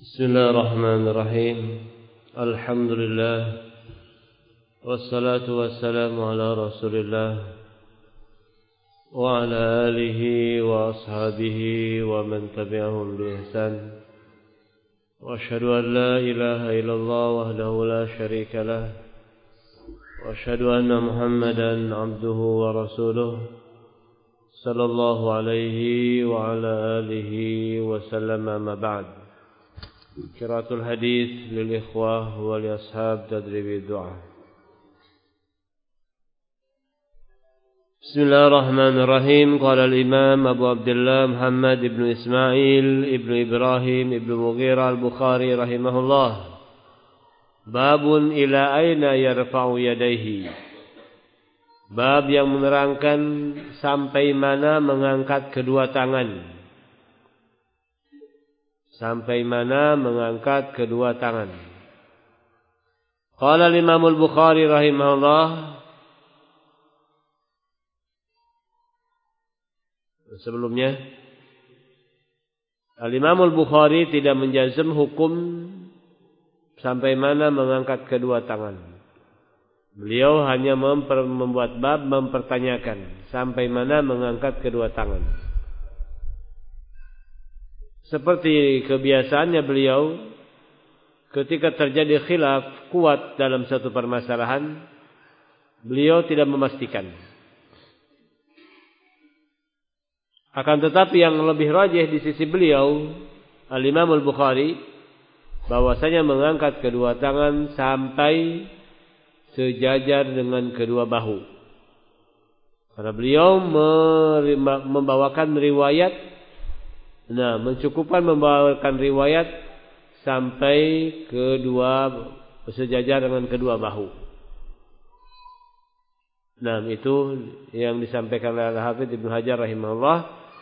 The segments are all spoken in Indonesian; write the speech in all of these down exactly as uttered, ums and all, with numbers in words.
Bismillahirrahmanirrahim. Alhamdulillah. Wassalatu wassalamu ala Rasulillah wa ala alihi wa ashabihi wa man tabi'ahum bi ihsan. Wa asyhadu an la ilaha illallah wahdahu la syarika lah. Wa asyhadu anna Muhammadan abduhu wa rasuluh sallallahu alaihi wa ala alihi wa sallam, amma ba'd. Qiraatul hadis lil ikhwah wa li ashab tadribi du'a. Bismillahirrahmanirrahim. Qala al-imam Abu Abdullah Muhammad ibn Ismail ibn Ibrahim ibn Mughirah al-Bukhari rahimahullah. Babun ila aina yarfa'u yadayhi. Bab yang menerangkan sampai mana mengangkat kedua tangan. Sampai mana mengangkat kedua tangan. Qala al-Imam al-Bukhari rahimahullah. Sebelumnya Al-Imam al-Bukhari tidak menjazm hukum sampai mana mengangkat kedua tangan. Beliau hanya memper, membuat bab mempertanyakan sampai mana mengangkat kedua tangan. Seperti kebiasaannya beliau, ketika terjadi khilaf kuat dalam satu permasalahan, beliau tidak memastikan. Akan tetapi yang lebih rajih di sisi beliau, Al-Imam Al-Bukhari, bahwasanya mengangkat kedua tangan sampai sejajar dengan kedua bahu. Karena beliau membawakan riwayat, nah, mencukupkan membawakan riwayat sampai kedua sejajar dengan kedua bahu. Nah, itu yang disampaikan oleh Al-Hafidz Ibnu Hajar rahimahullah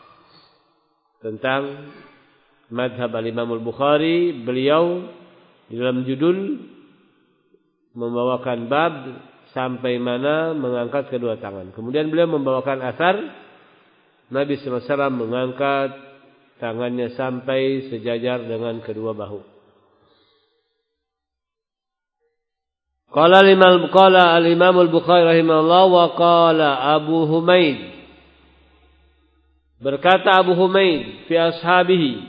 tentang madhab Al-Imam Al-Bukhari. Beliau di dalam judul membawakan bab sampai mana mengangkat kedua tangan. Kemudian beliau membawakan asar Nabi sallallahu alaihi wasallam mengangkat tangannya sampai sejajar dengan kedua bahu. Qala al-Imam qala al-Imam al-Bukhari rahimahullah wa qala Abu Humaid. Berkata Abu Humaid fi ashabihi,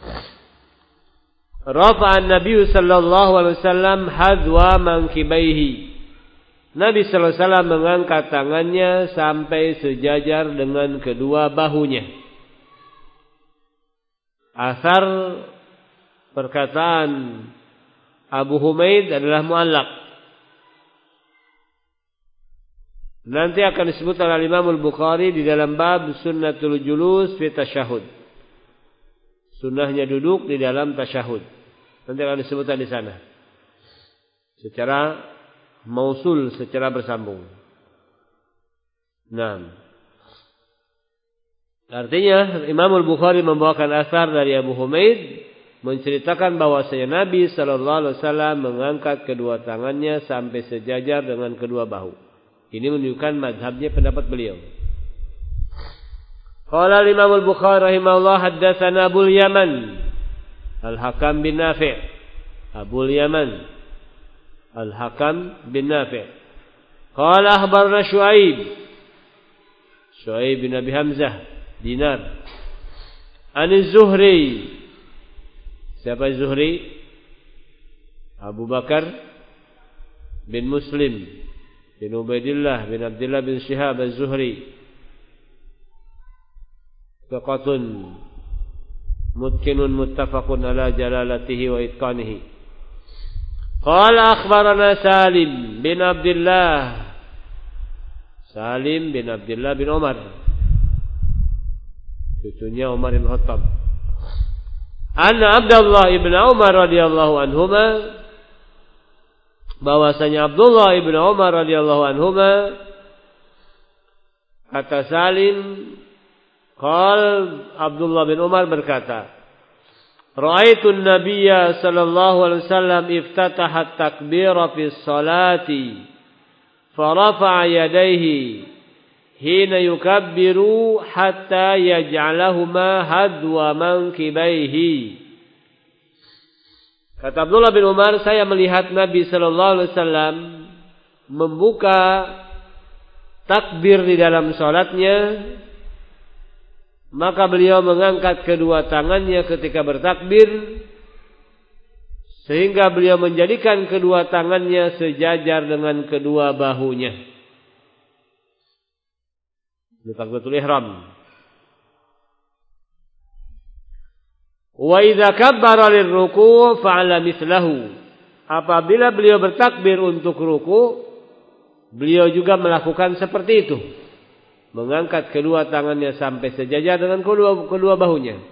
rafa'a an-nabiy sallallahu alaihi wasallam hadwa mankibaihi. Nabi sallallahu alaihi wasallam mengangkat tangannya sampai sejajar dengan kedua bahunya. Asar perkataan Abu Humaid adalah muallaq. Nanti akan disebut oleh Imam Al-Bukhari di dalam bab sunnatul julus fi tasyahud. Sunnahnya duduk di dalam tasyahud. Nanti akan disebutkan di sana. Secara mausul, secara bersambung. Nah, artinya Imam Al-Bukhari membawakan asar dari Abu Humaid menceritakan bahwasanya Nabi sallallahu alaihi wasallam mengangkat kedua tangannya sampai sejajar dengan kedua bahu. Ini menunjukkan mazhabnya pendapat beliau. Qala Imam Al-Bukhari rahimahullah haddatsana Abu Yaman Al-Hakam bin Nafi'. Abu Yaman Al-Hakam bin Nafi'. Qala akhbarana Syuaib. Syuaib bin Abi Hamzah Dinar. Ani Zuhri. Siapa Zuhri? Abu Bakar bin Muslim bin Ubaidillah bin Abdullah bin Syihab Az-Zuhri. Thiqatun mutqinun muttafaqun ala jalalatihi wa itqanihi. Qala akhbarana Salim bin Abdullah. Salim bin Abdullah bin Umar, cucunya Umar bin Khattab. Anna Abdullah ibn Umar radhiyallahu anhuma, bahwasanya Abdullah ibn Umar radhiyallahu anhuma, kata Salim, qal Abdullah bin Umar berkata, ra'aitu an-nabiyya sallallahu alaihi wasallam iftataha at-takbira fi sholati fa rafa'a yadayhi hina yukabbiru hatta yaj'alahuma hadwa mankibaihi. Kata Abdullah bin Umar, saya melihat Nabi sallallahu alaihi wasallam membuka takbir di dalam salatnya, maka beliau mengangkat kedua tangannya ketika bertakbir sehingga beliau menjadikan kedua tangannya sejajar dengan kedua bahunya. Ini takbiratul ihram. Wa idza kabbara lirruku' fa'ala mithlahu. Apabila beliau bertakbir untuk ruku', beliau juga melakukan seperti itu. Mengangkat kedua tangannya sampai sejajar dengan kedua kedua bahunya.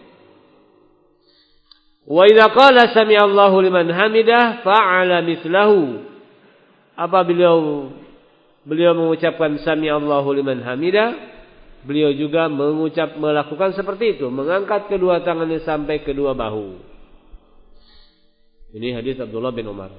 Wa idza qala sami'allahu liman hamidah fa'ala mithlahu. Apabila beliau mengucapkan sami'allahu liman hamidah, beliau juga mengucap melakukan seperti itu, mengangkat kedua tangannya sampai kedua bahu. Ini hadis Abdullah bin Umar.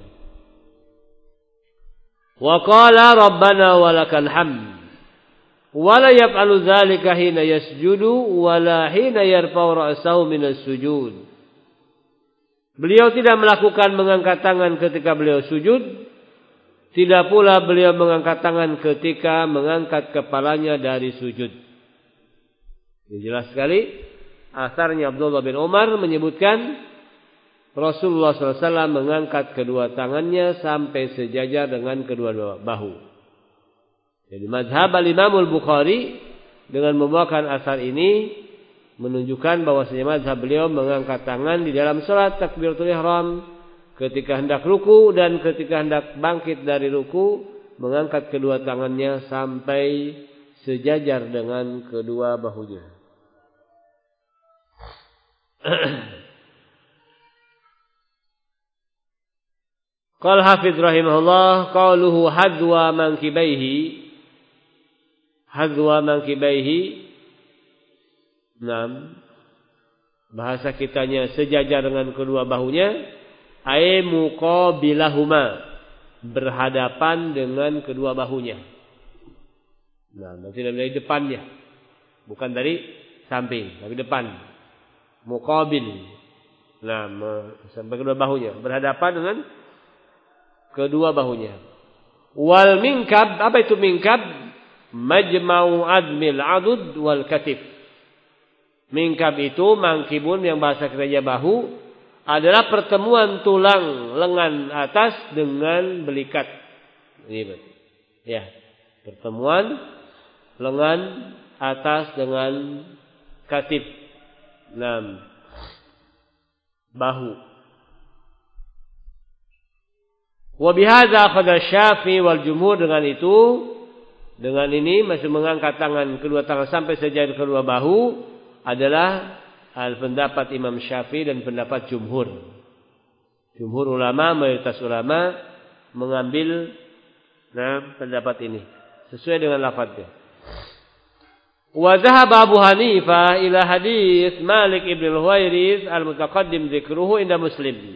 Wa qala rabbana walakal hamd. Wa la yaf'alu dzalika hina yasjudu wa la hina yarfa'u ra'sahu minas sujud. Beliau tidak melakukan mengangkat tangan ketika beliau sujud, tidak pula beliau mengangkat tangan ketika mengangkat kepalanya dari sujud. Ini jelas sekali. Asarnya Abdullah bin Umar menyebutkan Rasulullah sallallahu alaihi wasallam mengangkat kedua tangannya sampai sejajar dengan kedua bahu. Jadi mazhab al-Imam al-Bukhari dengan membawakan asar ini menunjukkan bahwasanya mazhab beliau mengangkat tangan di dalam salat takbiratul ihram ketika hendak ruku dan ketika hendak bangkit dari ruku, mengangkat kedua tangannya sampai sejajar dengan kedua bahunya. Qala Hafiz rahimahullah qauluhu hadwa mankibaihi hadwa mankibaihi. Naam, bahasa kitanya sejajar dengan kedua bahunya, ay muqabilahuma, berhadapan dengan kedua bahunya. Nah, berarti dari depannya, bukan dari samping, tapi depan. Muqabil. Nah, sampai kedua bahunya, berhadapan dengan kedua bahunya. Wal minkab, apa itu minkab? Majma'u admil adud wal katif. Minkab itu mangkibun yang bahasa kerja bahu, adalah pertemuan tulang lengan atas dengan belikat. Ini betul. Ya, pertemuan lengan atas dengan katif. Enam. Bahu. Wa bihadza akhadha Syafi'i wal jumhur, dengan itu, dengan ini masih mengangkat tangan kedua tangan sampai sejajar kedua bahu adalah al pendapat Imam Syafi'i dan pendapat jumhur. Jumhur ulama, mayoritas ulama mengambil nah pendapat ini sesuai dengan lafadznya. Wa dhahaba Abu Hanifah ila hadis Malik ibn al-Huwairits al-mutaqaddim dzikruhu inda Muslim.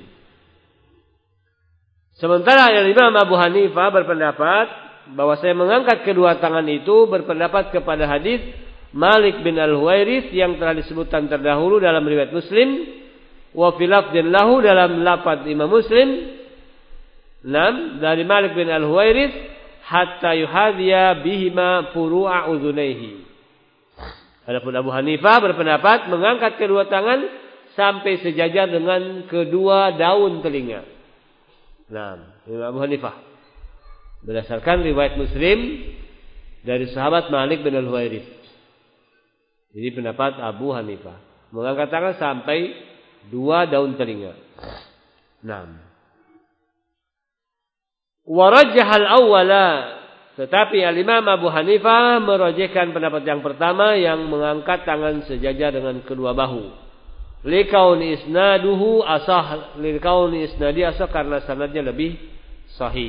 Sementara Imam Abu Hanifah berpendapat bahwa saya mengangkat kedua tangan itu berpendapat kepada hadis Malik bin al-Huwairits yang telah disebutkan terdahulu dalam riwayat Muslim, wa fi lafdhin lahu, dalam lafaz Imam Muslim, enam, dari Malik bin al-Huwairits, hatta yuhadhiya bihima furu'a udhunaihi. Adapun Abu Hanifah berpendapat mengangkat kedua tangan sampai sejajar dengan kedua daun telinga. Nah, Imam Abu Hanifah berdasarkan riwayat Muslim dari sahabat Malik bin al-Huwairits. Jadi pendapat Abu Hanifah mengangkat tangan sampai dua daun telinga. Enam. Warajjahal awwala, tetapi al-Imam Abu Hanifah merajihkan pendapat yang pertama yang mengangkat tangan sejajar dengan kedua bahu. Likauni isnaduhu asah, likauni isnadi asah, karena sanadnya lebih sahih.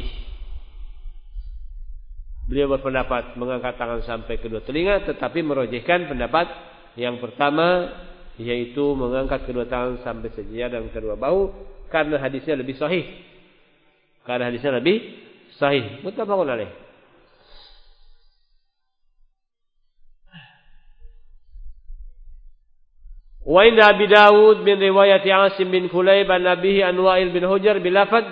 Beliau berpendapat mengangkat tangan sampai kedua telinga, tetapi merojihkan pendapat yang pertama, yaitu mengangkat kedua tangan sampai sejajar dengan kedua bahu, karena hadisnya lebih sahih. Karena hadisnya lebih sahih. Muttafaqun alaih. Wa inda Abi Dawud min riwayat Asim bin Kulayb an Nabihi an Wa'il bin Hujr bilafad.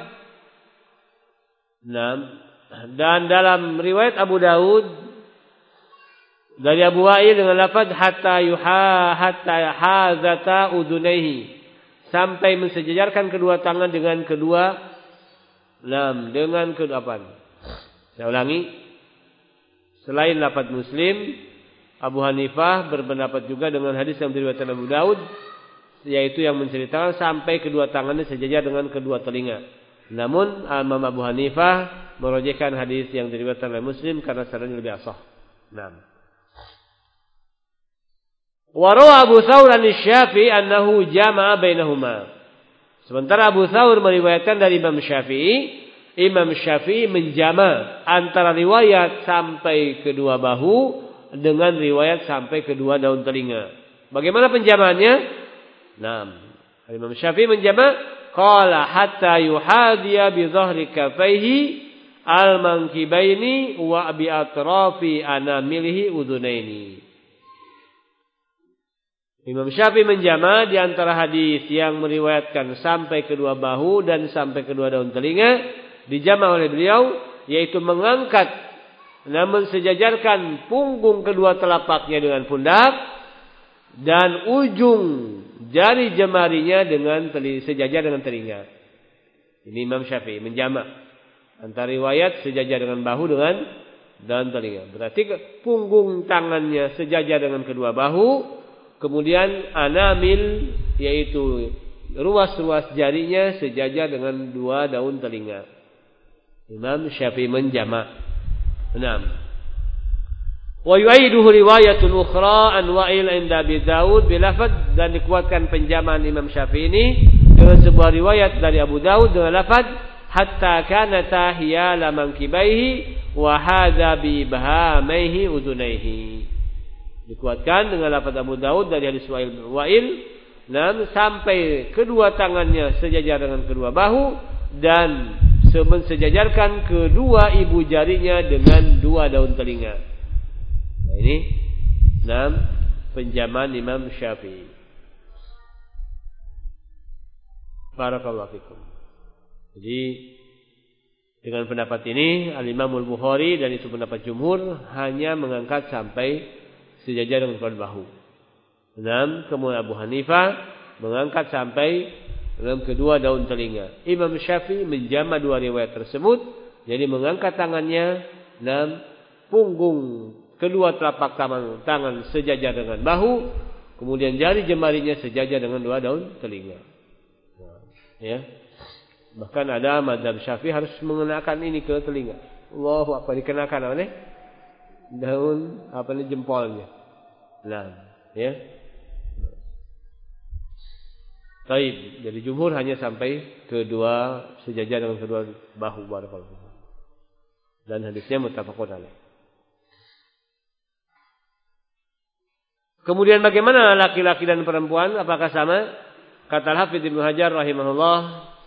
Naam. Dan dalam riwayat Abu Dawud dari Abu Wa'il dengan lafaz hatta yuha hatta hazata udunaihi, sampai mensejajarkan kedua tangan dengan kedua naam dengan kedua apa? Saya ulangi. Selain lafaz Muslim, Abu Hanifah berpendapat juga dengan hadis yang diriwayatkan Abu Daud, yaitu yang menceritakan sampai kedua tangannya sejajar dengan kedua telinga. Namun Imam Abu Hanifah merojehkan hadis yang diriwayatkan oleh Muslim karena sanadnya lebih ashah. Naam. Wa rawa Abu Thawr an-Syafi'i annahu jama'a bainahuma. Sementara Abu Thawr meriwayatkan dari Imam Syafi'i, Imam Syafi'i menjama antara riwayat sampai kedua bahu dengan riwayat sampai kedua daun telinga. Bagaimana penjamaannya? Naam. Imam Syafi'i menjama qala hatta yuhadiya bi dhahri kafaihi al-mankibaini wa bi atrafi anamilihi udunaini. Imam Syafi'i menjama di antara hadis yang meriwayatkan sampai kedua bahu dan sampai kedua daun telinga, dijama oleh beliau, yaitu mengangkat namun sejajarkan punggung kedua telapaknya dengan pundak dan ujung jari jemarinya dengan teli, sejajar dengan telinga. Ini Imam Syafi'i menjama antara riwayat sejajar dengan bahu dengan dan telinga. Berarti punggung tangannya sejajar dengan kedua bahu, kemudian anamil yaitu ruas-ruas jarinya sejajar dengan dua daun telinga. Imam Syafi'i menjama. Naam. Wa yu'iduhu riwayatun ukhra an Wa'il inda Abi Dawud bilafad, dan dikuatkan penjamaan Imam Syafi'i ini dengan sebuah riwayat dari Abu Dawud dengan lafaz hatta kana tahiyala mankibaihi wa hadza bi ibhamaihi udunaihi. Dikuatkan dengan lafaz Abu Dawud dari hadis Wa'il, Wa'il dan sampai kedua tangannya sejajar dengan kedua bahu dan mensejajarkan kedua ibu jarinya dengan dua daun telinga. Nah ini enam penjamaan Imam Syafi'i. Barakallahu fikum. Jadi dengan pendapat ini Al-Imam Al-Bukhari dan itu pendapat jumhur hanya mengangkat sampai sejajar dengan kedua bahu. Enam, kemudian Abu Hanifah mengangkat sampai dalam kedua daun telinga. Imam Syafi'i menjama dua riwayat tersebut, jadi mengangkat tangannya dan punggung kedua telapak tangan, tangan sejajar dengan bahu, kemudian jari jemarinya sejajar dengan dua daun telinga. Ya. Bahkan ada mazhab Syafi'i harus mengenakan ini ke telinga. Allahu akbar, dikenakan oleh daun apa ini jempolnya. Nah, ya. Baik, jadi jumhur hanya sampai kedua sejajar dengan kedua bahu barakallahu. Dan hadisnya muttafaqun alaih. Kemudian bagaimana laki-laki dan perempuan? Apakah sama? Kata Al-Hafidz Ibnu Hajar rahimahullah,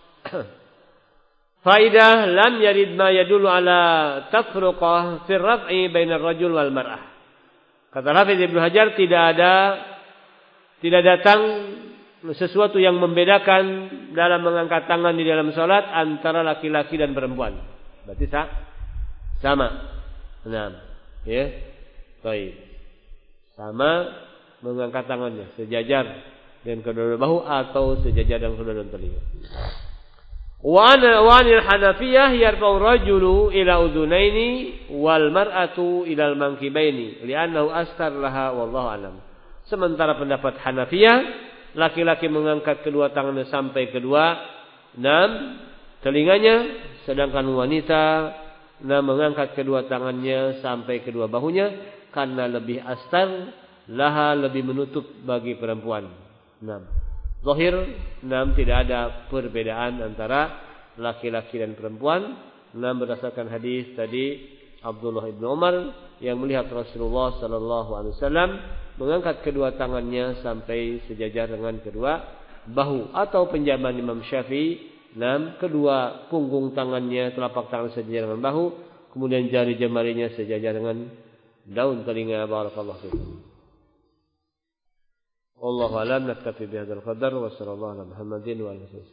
faidah lam yarid ma yadullu ala tafruqah fi raf'i bainar rajul wal mar'ah. Kata Al-Hafidz Ibnu Hajar tidak ada tidak datang sesuatu yang membedakan dalam mengangkat tangan di dalam salat antara laki-laki dan perempuan. Berarti sah? Sama. Enam. Ya. Baik. Sama mengangkat tangannya sejajar dengan kedua bahu atau sejajar dengan kedua telinga. Wa ana wa anil Hanafiyah yarfa'u rajulu ila udhunaini wal mar'atu ila al mankibaini li'annahu astar laha wallahu alam. Sementara pendapat Hanafiyah, laki-laki mengangkat kedua tangannya sampai kedua enam telinganya, sedangkan wanita nah, mengangkat kedua tangannya sampai kedua bahunya karena lebih astar laha, lebih menutup bagi perempuan. Enam. Zahir enam tidak ada perbedaan antara laki-laki dan perempuan. Enam berdasarkan hadis tadi Abdullah bin Umar yang melihat Rasulullah sallallahu alaihi wasallam mengangkat kedua tangannya sampai sejajar dengan kedua bahu, atau penjaman Imam Syafi'i enam kedua punggung tangannya telapak tangan sejajar dengan bahu, kemudian jari jemarinya sejajar dengan daun telinga. Barakallahu fikum. Wallahu a'lam, naktafi bihadzal qadar wa sallallahu ala Muhammadin wa alihi